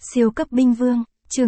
Siêu cấp binh vương, chương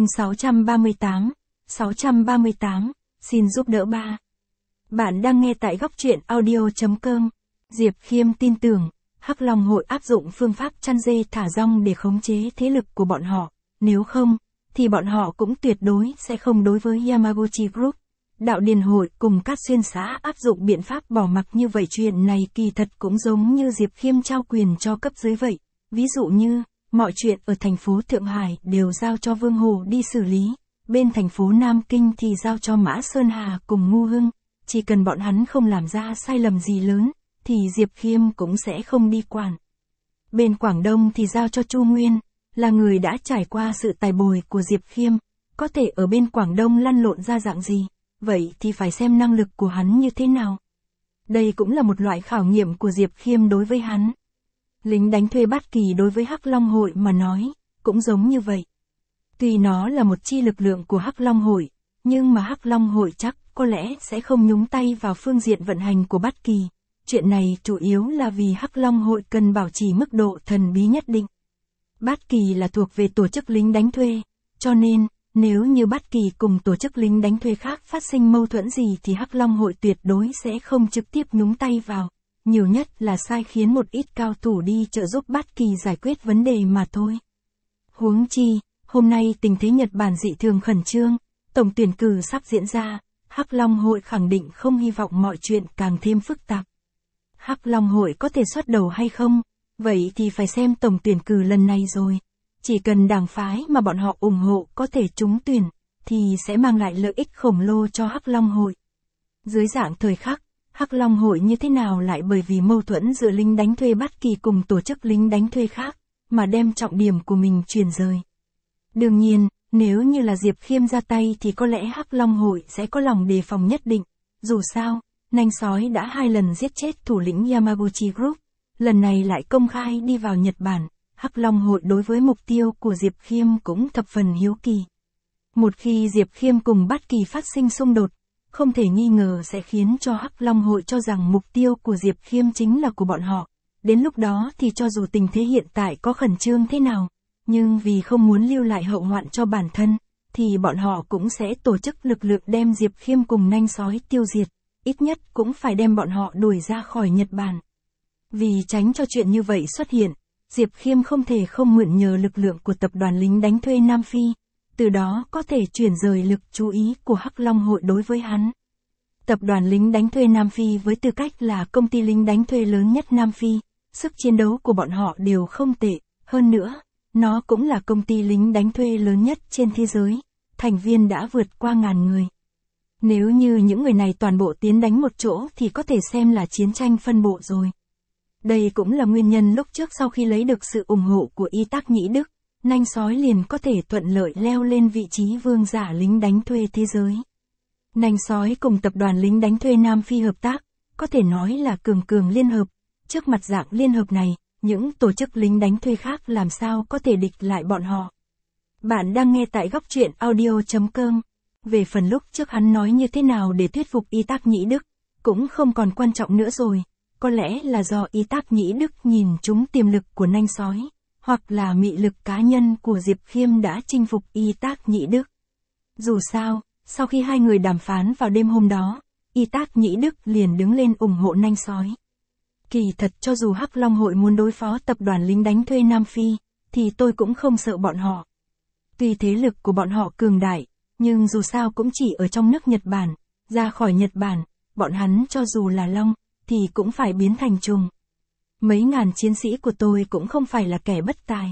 638, xin giúp đỡ ba. Bạn đang nghe tại góc truyện audio.com. Diệp Khiêm tin tưởng, Hắc Long hội áp dụng phương pháp chăn dê thả rong để khống chế thế lực của bọn họ, nếu không, thì bọn họ cũng tuyệt đối sẽ không đối với Yamaguchi Group. Đạo Điền hội cùng các xuyên xã áp dụng biện pháp bỏ mặc như vậy, chuyện này kỳ thật cũng giống như Diệp Khiêm trao quyền cho cấp dưới vậy. Ví dụ như, mọi chuyện ở thành phố Thượng Hải đều giao cho Vương Hồ đi xử lý, bên thành phố Nam Kinh thì giao cho Mã Sơn Hà cùng Ngu Hưng, chỉ cần bọn hắn không làm ra sai lầm gì lớn, thì Diệp Khiêm cũng sẽ không đi quản. Bên Quảng Đông thì giao cho Chu Nguyên, là người đã trải qua sự tài bồi của Diệp Khiêm, có thể ở bên Quảng Đông lăn lộn ra dạng gì, vậy thì phải xem năng lực của hắn như thế nào. Đây cũng là một loại khảo nghiệm của Diệp Khiêm đối với hắn. Lính đánh thuê Bát Kỳ đối với Hắc Long hội mà nói, cũng giống như vậy. Tuy nó là một chi lực lượng của Hắc Long hội, nhưng mà Hắc Long hội chắc có lẽ sẽ không nhúng tay vào phương diện vận hành của Bát Kỳ. Chuyện này chủ yếu là vì Hắc Long hội cần bảo trì mức độ thần bí nhất định. Bát Kỳ là thuộc về tổ chức lính đánh thuê, cho nên, nếu như Bát Kỳ cùng tổ chức lính đánh thuê khác phát sinh mâu thuẫn gì thì Hắc Long hội tuyệt đối sẽ không trực tiếp nhúng tay vào. Nhiều nhất là sai khiến một ít cao thủ đi trợ giúp Bát Kỳ giải quyết vấn đề mà thôi. Huống chi, hôm nay tình thế Nhật Bản dị thường khẩn trương, tổng tuyển cử sắp diễn ra, Hắc Long hội khẳng định không hy vọng mọi chuyện càng thêm phức tạp. Hắc Long hội có thể xuất đầu hay không? Vậy thì phải xem tổng tuyển cử lần này rồi. Chỉ cần đảng phái mà bọn họ ủng hộ có thể trúng tuyển, thì sẽ mang lại lợi ích khổng lồ cho Hắc Long hội. Dưới dạng thời khắc, Hắc Long hội như thế nào lại bởi vì mâu thuẫn giữa lính đánh thuê Bát Kỳ cùng tổ chức lính đánh thuê khác, mà đem trọng điểm của mình chuyển rời. Đương nhiên, nếu như là Diệp Khiêm ra tay thì có lẽ Hắc Long hội sẽ có lòng đề phòng nhất định. Dù sao, Nanh Sói đã 2 lần giết chết thủ lĩnh Yamaguchi Group, lần này lại công khai đi vào Nhật Bản, Hắc Long hội đối với mục tiêu của Diệp Khiêm cũng thập phần hiếu kỳ. Một khi Diệp Khiêm cùng Bát Kỳ phát sinh xung đột, không thể nghi ngờ sẽ khiến cho Hắc Long hội cho rằng mục tiêu của Diệp Khiêm chính là của bọn họ. Đến lúc đó thì cho dù tình thế hiện tại có khẩn trương thế nào, nhưng vì không muốn lưu lại hậu hoạn cho bản thân, thì bọn họ cũng sẽ tổ chức lực lượng đem Diệp Khiêm cùng Nanh Sói tiêu diệt, ít nhất cũng phải đem bọn họ đuổi ra khỏi Nhật Bản. Vì tránh cho chuyện như vậy xuất hiện, Diệp Khiêm không thể không mượn nhờ lực lượng của tập đoàn lính đánh thuê Nam Phi, từ đó có thể chuyển rời lực chú ý của Hắc Long hội đối với hắn. Tập đoàn lính đánh thuê Nam Phi với tư cách là công ty lính đánh thuê lớn nhất Nam Phi, sức chiến đấu của bọn họ đều không tệ, hơn nữa, nó cũng là công ty lính đánh thuê lớn nhất trên thế giới, thành viên đã vượt qua 1000 người. Nếu như những người này toàn bộ tiến đánh một chỗ thì có thể xem là chiến tranh phân bộ rồi. Đây cũng là nguyên nhân lúc trước sau khi lấy được sự ủng hộ của Y Tác Nhĩ Đức, Nanh Sói liền có thể thuận lợi leo lên vị trí vương giả lính đánh thuê thế giới. Nanh Sói cùng tập đoàn lính đánh thuê Nam Phi hợp tác, có thể nói là cường liên hợp. Trước mặt dạng liên hợp này, những tổ chức lính đánh thuê khác làm sao có thể địch lại bọn họ. Bạn đang nghe tại góc truyện audio.com. Về phần lúc trước hắn nói như thế nào để thuyết phục Y Tác Nhĩ Đức, cũng không còn quan trọng nữa rồi. Có lẽ là do Y Tác Nhĩ Đức nhìn trúng tiềm lực của Nanh Sói, hoặc là mị lực cá nhân của Diệp Khiêm đã chinh phục Y Tác Nhĩ Đức. Dù sao, sau khi hai người đàm phán vào đêm hôm đó, Y Tác Nhĩ Đức liền đứng lên ủng hộ Nanh Sói. Kỳ thật cho dù Hắc Long hội muốn đối phó tập đoàn lính đánh thuê Nam Phi, thì tôi cũng không sợ bọn họ. Tuy thế lực của bọn họ cường đại, nhưng dù sao cũng chỉ ở trong nước Nhật Bản, ra khỏi Nhật Bản, bọn hắn cho dù là long, thì cũng phải biến thành trùng. Mấy ngàn chiến sĩ của tôi cũng không phải là kẻ bất tài.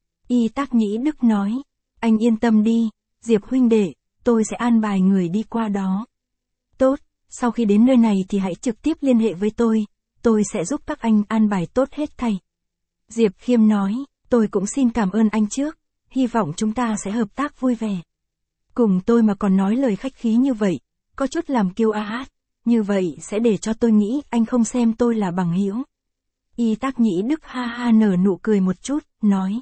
Y Tác Nhĩ Đức nói, anh yên tâm đi, Diệp huynh đệ, tôi sẽ an bài người đi qua đó. Tốt, sau khi đến nơi này thì hãy trực tiếp liên hệ với tôi sẽ giúp các anh an bài tốt hết thảy. Diệp Khiêm nói, tôi cũng xin cảm ơn anh trước, hy vọng chúng ta sẽ hợp tác vui vẻ. Cùng tôi mà còn nói lời khách khí như vậy, có chút làm kiêu át, như vậy sẽ để cho tôi nghĩ anh không xem tôi là bằng hữu. Y Tác Nhĩ Đức ha ha nở nụ cười một chút, nói.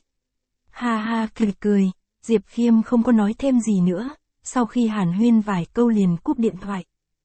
Ha ha cười, Diệp Khiêm không có nói thêm gì nữa, sau khi hàn huyên vài câu liền cúp điện thoại.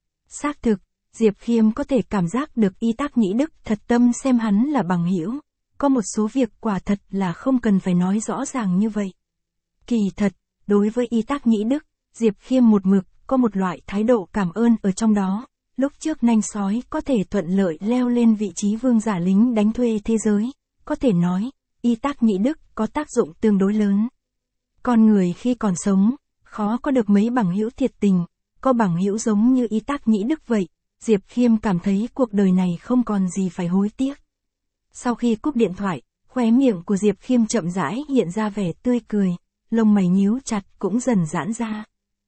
Xác thực, Diệp Khiêm có thể cảm giác được Y Tác Nhĩ Đức thật tâm xem hắn là bằng hữu, có một số việc quả thật là không cần phải nói rõ ràng như vậy. Kỳ thật, đối với Y Tác Nhĩ Đức, Diệp Khiêm một mực có một loại thái độ cảm ơn ở trong đó. Lúc trước nanh sói có thể thuận lợi leo lên vị trí vương giả lính đánh thuê thế giới, có thể nói, Y Tác Nhĩ Đức có tác dụng tương đối lớn. Con người khi còn sống, khó có được mấy bằng hữu thiệt tình, có bằng hữu giống như Y Tác Nhĩ Đức vậy, Diệp Khiêm cảm thấy cuộc đời này không còn gì phải hối tiếc. Sau khi cúp điện thoại, khóe miệng của Diệp Khiêm chậm rãi hiện ra vẻ tươi cười, lông mày nhíu chặt cũng dần giãn ra.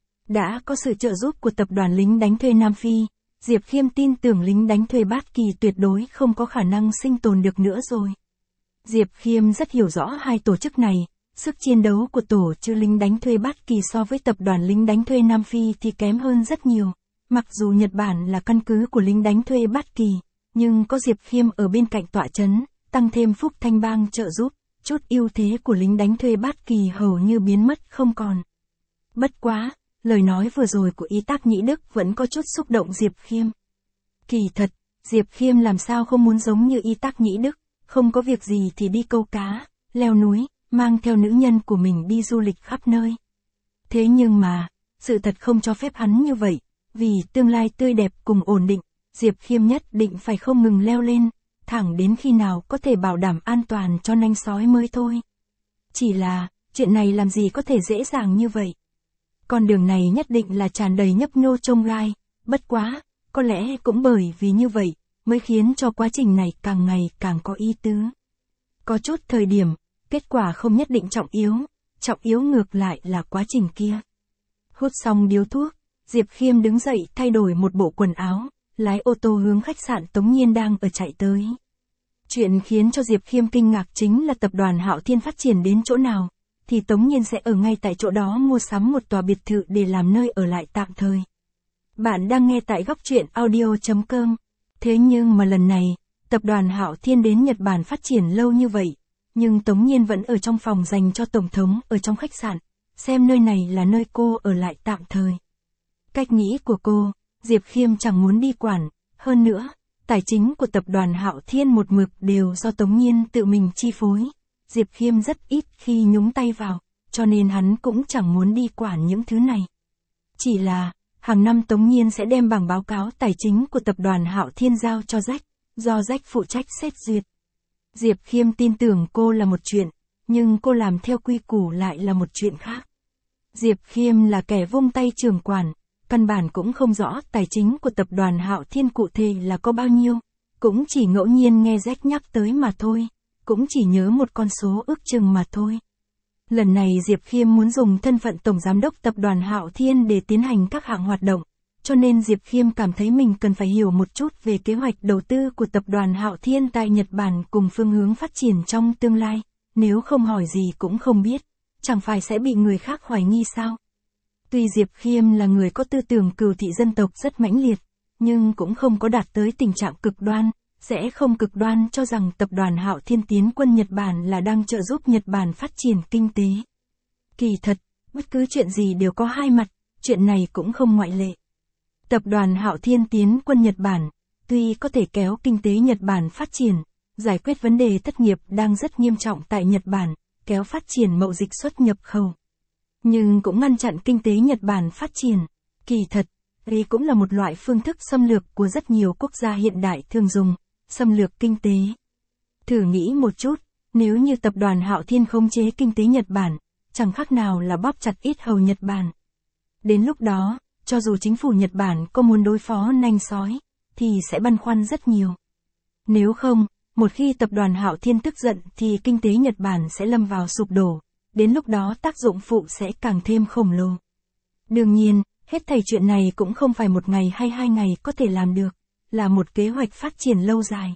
Đã có sự trợ giúp của tập đoàn lính đánh thuê Nam Phi, Diệp Khiêm tin tưởng lính đánh thuê Bát Kỳ tuyệt đối không có khả năng sinh tồn được nữa rồi. Diệp Khiêm rất hiểu rõ hai tổ chức này, sức chiến đấu của tổ chức lính đánh thuê Bát Kỳ so với tập đoàn lính đánh thuê Nam Phi thì kém hơn rất nhiều. Mặc dù Nhật Bản là căn cứ của lính đánh thuê Bát Kỳ, nhưng có Diệp Khiêm ở bên cạnh tọa trấn, tăng thêm Phúc Thanh Bang trợ giúp, chút ưu thế của lính đánh thuê Bát Kỳ hầu như biến mất không còn. Bất quá, lời nói vừa rồi của Y Tác Nhĩ Đức vẫn có chút xúc động Diệp Khiêm. Kỳ thật, Diệp Khiêm làm sao không muốn giống như Y Tác Nhĩ Đức, không có việc gì thì đi câu cá, leo núi, mang theo nữ nhân của mình đi du lịch khắp nơi. Thế nhưng mà, sự thật không cho phép hắn như vậy, vì tương lai tươi đẹp cùng ổn định, Diệp Khiêm nhất định phải không ngừng leo lên, thẳng đến khi nào có thể bảo đảm an toàn cho nanh sói mới thôi. Chỉ là, chuyện này làm gì có thể dễ dàng như vậy. Con đường này nhất định là tràn đầy nhấp nhô chông gai, bất quá, có lẽ cũng bởi vì như vậy, mới khiến cho quá trình này càng ngày càng có ý tứ. Có chút thời điểm, kết quả không nhất định trọng yếu ngược lại là quá trình kia. Hút xong điếu thuốc, Diệp Khiêm đứng dậy thay đổi một bộ quần áo, lái ô tô hướng khách sạn Tống Nhiên đang ở chạy tới. Chuyện khiến cho Diệp Khiêm kinh ngạc chính là tập đoàn Hạo Thiên phát triển đến chỗ nào, thì Tống Nhiên sẽ ở ngay tại chỗ đó mua sắm một tòa biệt thự để làm nơi ở lại tạm thời. Bạn đang nghe tại góc truyện audio.com. Thế nhưng mà lần này, tập đoàn Hạo Thiên đến Nhật Bản phát triển lâu như vậy, nhưng Tống Nhiên vẫn ở trong phòng dành cho Tổng thống ở trong khách sạn, xem nơi này là nơi cô ở lại tạm thời. Cách nghĩ của cô, Diệp Khiêm chẳng muốn đi quản, hơn nữa, tài chính của tập đoàn Hạo Thiên một mực đều do Tống Nhiên tự mình chi phối. Diệp Khiêm rất ít khi nhúng tay vào, cho nên hắn cũng chẳng muốn đi quản những thứ này. Chỉ là, hàng năm Tống Nhiên sẽ đem bảng báo cáo tài chính của tập đoàn Hạo Thiên giao cho Jack, do Jack phụ trách xét duyệt. Diệp Khiêm tin tưởng cô là một chuyện, nhưng cô làm theo quy củ lại là một chuyện khác. Diệp Khiêm là kẻ vung tay trưởng quản, căn bản cũng không rõ tài chính của tập đoàn Hạo Thiên cụ thể là có bao nhiêu, cũng chỉ ngẫu nhiên nghe Jack nhắc tới mà thôi, cũng chỉ nhớ một con số ước chừng mà thôi. Lần này Diệp Khiêm muốn dùng thân phận Tổng Giám đốc Tập đoàn Hạo Thiên để tiến hành các hạng hoạt động, cho nên Diệp Khiêm cảm thấy mình cần phải hiểu một chút về kế hoạch đầu tư của Tập đoàn Hạo Thiên tại Nhật Bản cùng phương hướng phát triển trong tương lai, nếu không hỏi gì cũng không biết, chẳng phải sẽ bị người khác hoài nghi sao. Tuy Diệp Khiêm là người có tư tưởng cừu thị dân tộc rất mãnh liệt, nhưng cũng không có đạt tới tình trạng cực đoan, sẽ không cực đoan cho rằng tập đoàn Hạo Thiên tiến quân Nhật Bản là đang trợ giúp Nhật Bản phát triển kinh tế. Kỳ thật, bất cứ chuyện gì đều có hai mặt, chuyện này cũng không ngoại lệ. Tập đoàn Hạo Thiên tiến quân Nhật Bản, tuy có thể kéo kinh tế Nhật Bản phát triển, giải quyết vấn đề thất nghiệp đang rất nghiêm trọng tại Nhật Bản, kéo phát triển mậu dịch xuất nhập khẩu, nhưng cũng ngăn chặn kinh tế Nhật Bản phát triển. Kỳ thật, đây cũng là một loại phương thức xâm lược của rất nhiều quốc gia hiện đại thường dùng, xâm lược kinh tế. Thử nghĩ một chút, nếu như tập đoàn Hạo Thiên khống chế kinh tế Nhật Bản, chẳng khác nào là bóp chặt ít hầu Nhật Bản. Đến lúc đó, cho dù chính phủ Nhật Bản có muốn đối phó nanh sói, thì sẽ băn khoăn rất nhiều. Nếu không, một khi tập đoàn Hạo Thiên tức giận thì kinh tế Nhật Bản sẽ lâm vào sụp đổ, đến lúc đó tác dụng phụ sẽ càng thêm khổng lồ. Đương nhiên, hết thảy chuyện này cũng không phải một ngày hay 2 ngày có thể làm được, là một kế hoạch phát triển lâu dài.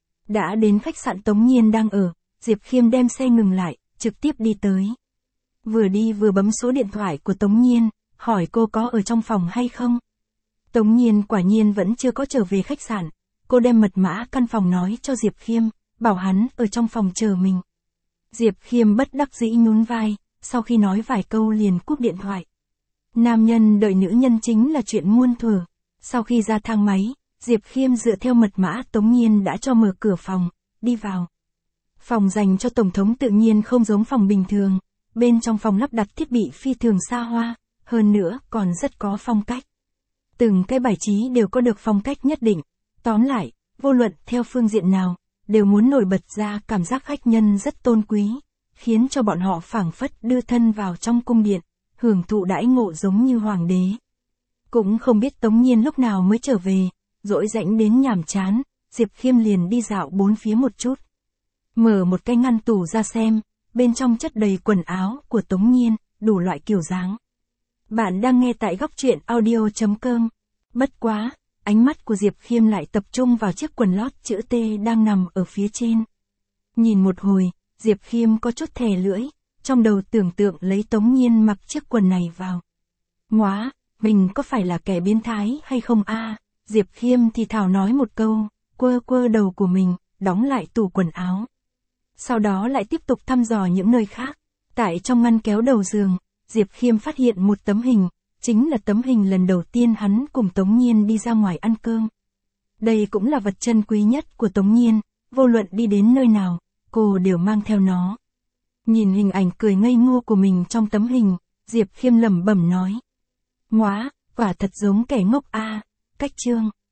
Đã đến khách sạn Tống Nhiên đang ở, Diệp Khiêm đem xe ngừng lại, trực tiếp đi tới. Vừa đi vừa bấm số điện thoại của Tống Nhiên, hỏi cô có ở trong phòng hay không. Tống Nhiên quả nhiên vẫn chưa có trở về khách sạn, cô đem mật mã căn phòng nói cho Diệp Khiêm, bảo hắn ở trong phòng chờ mình. Diệp Khiêm bất đắc dĩ nhún vai, sau khi nói vài câu liền cúp điện thoại. Nam nhân đợi nữ nhân chính là chuyện muôn thuở. Sau khi ra thang máy, Diệp Khiêm dựa theo mật mã Tống Nhiên đã cho mở cửa phòng, đi vào. Phòng dành cho Tổng thống tự nhiên không giống phòng bình thường, Bên trong phòng lắp đặt thiết bị phi thường xa hoa, hơn nữa còn rất có phong cách. Từng cái bài trí đều có được phong cách nhất định. Tóm lại, vô luận theo phương diện nào, đều muốn nổi bật ra cảm giác khách nhân rất tôn quý, khiến cho bọn họ phảng phất đưa thân vào trong cung điện, hưởng thụ đãi ngộ giống như hoàng đế. Cũng không biết Tống Nhiên lúc nào mới trở về, rỗi rãnh đến nhàm chán, Diệp Khiêm liền đi dạo bốn phía một chút. Mở một cái ngăn tủ ra xem, bên trong chất đầy quần áo của Tống Nhiên, đủ loại kiểu dáng. Bạn đang nghe tại góc truyện audio.com. Bất quá, ánh mắt của Diệp Khiêm lại tập trung vào chiếc quần lót chữ T đang nằm ở phía trên. Nhìn một hồi, Diệp Khiêm có chút thè lưỡi, trong đầu tưởng tượng lấy Tống Nhiên mặc chiếc quần này vào. Móa, mình có phải là kẻ biến thái hay không a? Diệp Khiêm thì thào nói một câu, quơ quơ đầu của mình, đóng lại tủ quần áo. Sau đó lại tiếp tục thăm dò những nơi khác. Tại trong ngăn kéo đầu giường, Diệp Khiêm phát hiện một tấm hình, chính là tấm hình lần đầu tiên hắn cùng Tống Nhiên đi ra ngoài ăn cơm. Đây cũng là vật chân quý nhất của Tống Nhiên, vô luận đi đến nơi nào, cô đều mang theo nó. Nhìn hình ảnh cười ngây ngô của mình trong tấm hình, Diệp Khiêm lẩm bẩm nói. Móa, quả thật giống kẻ ngốc a, cách chương.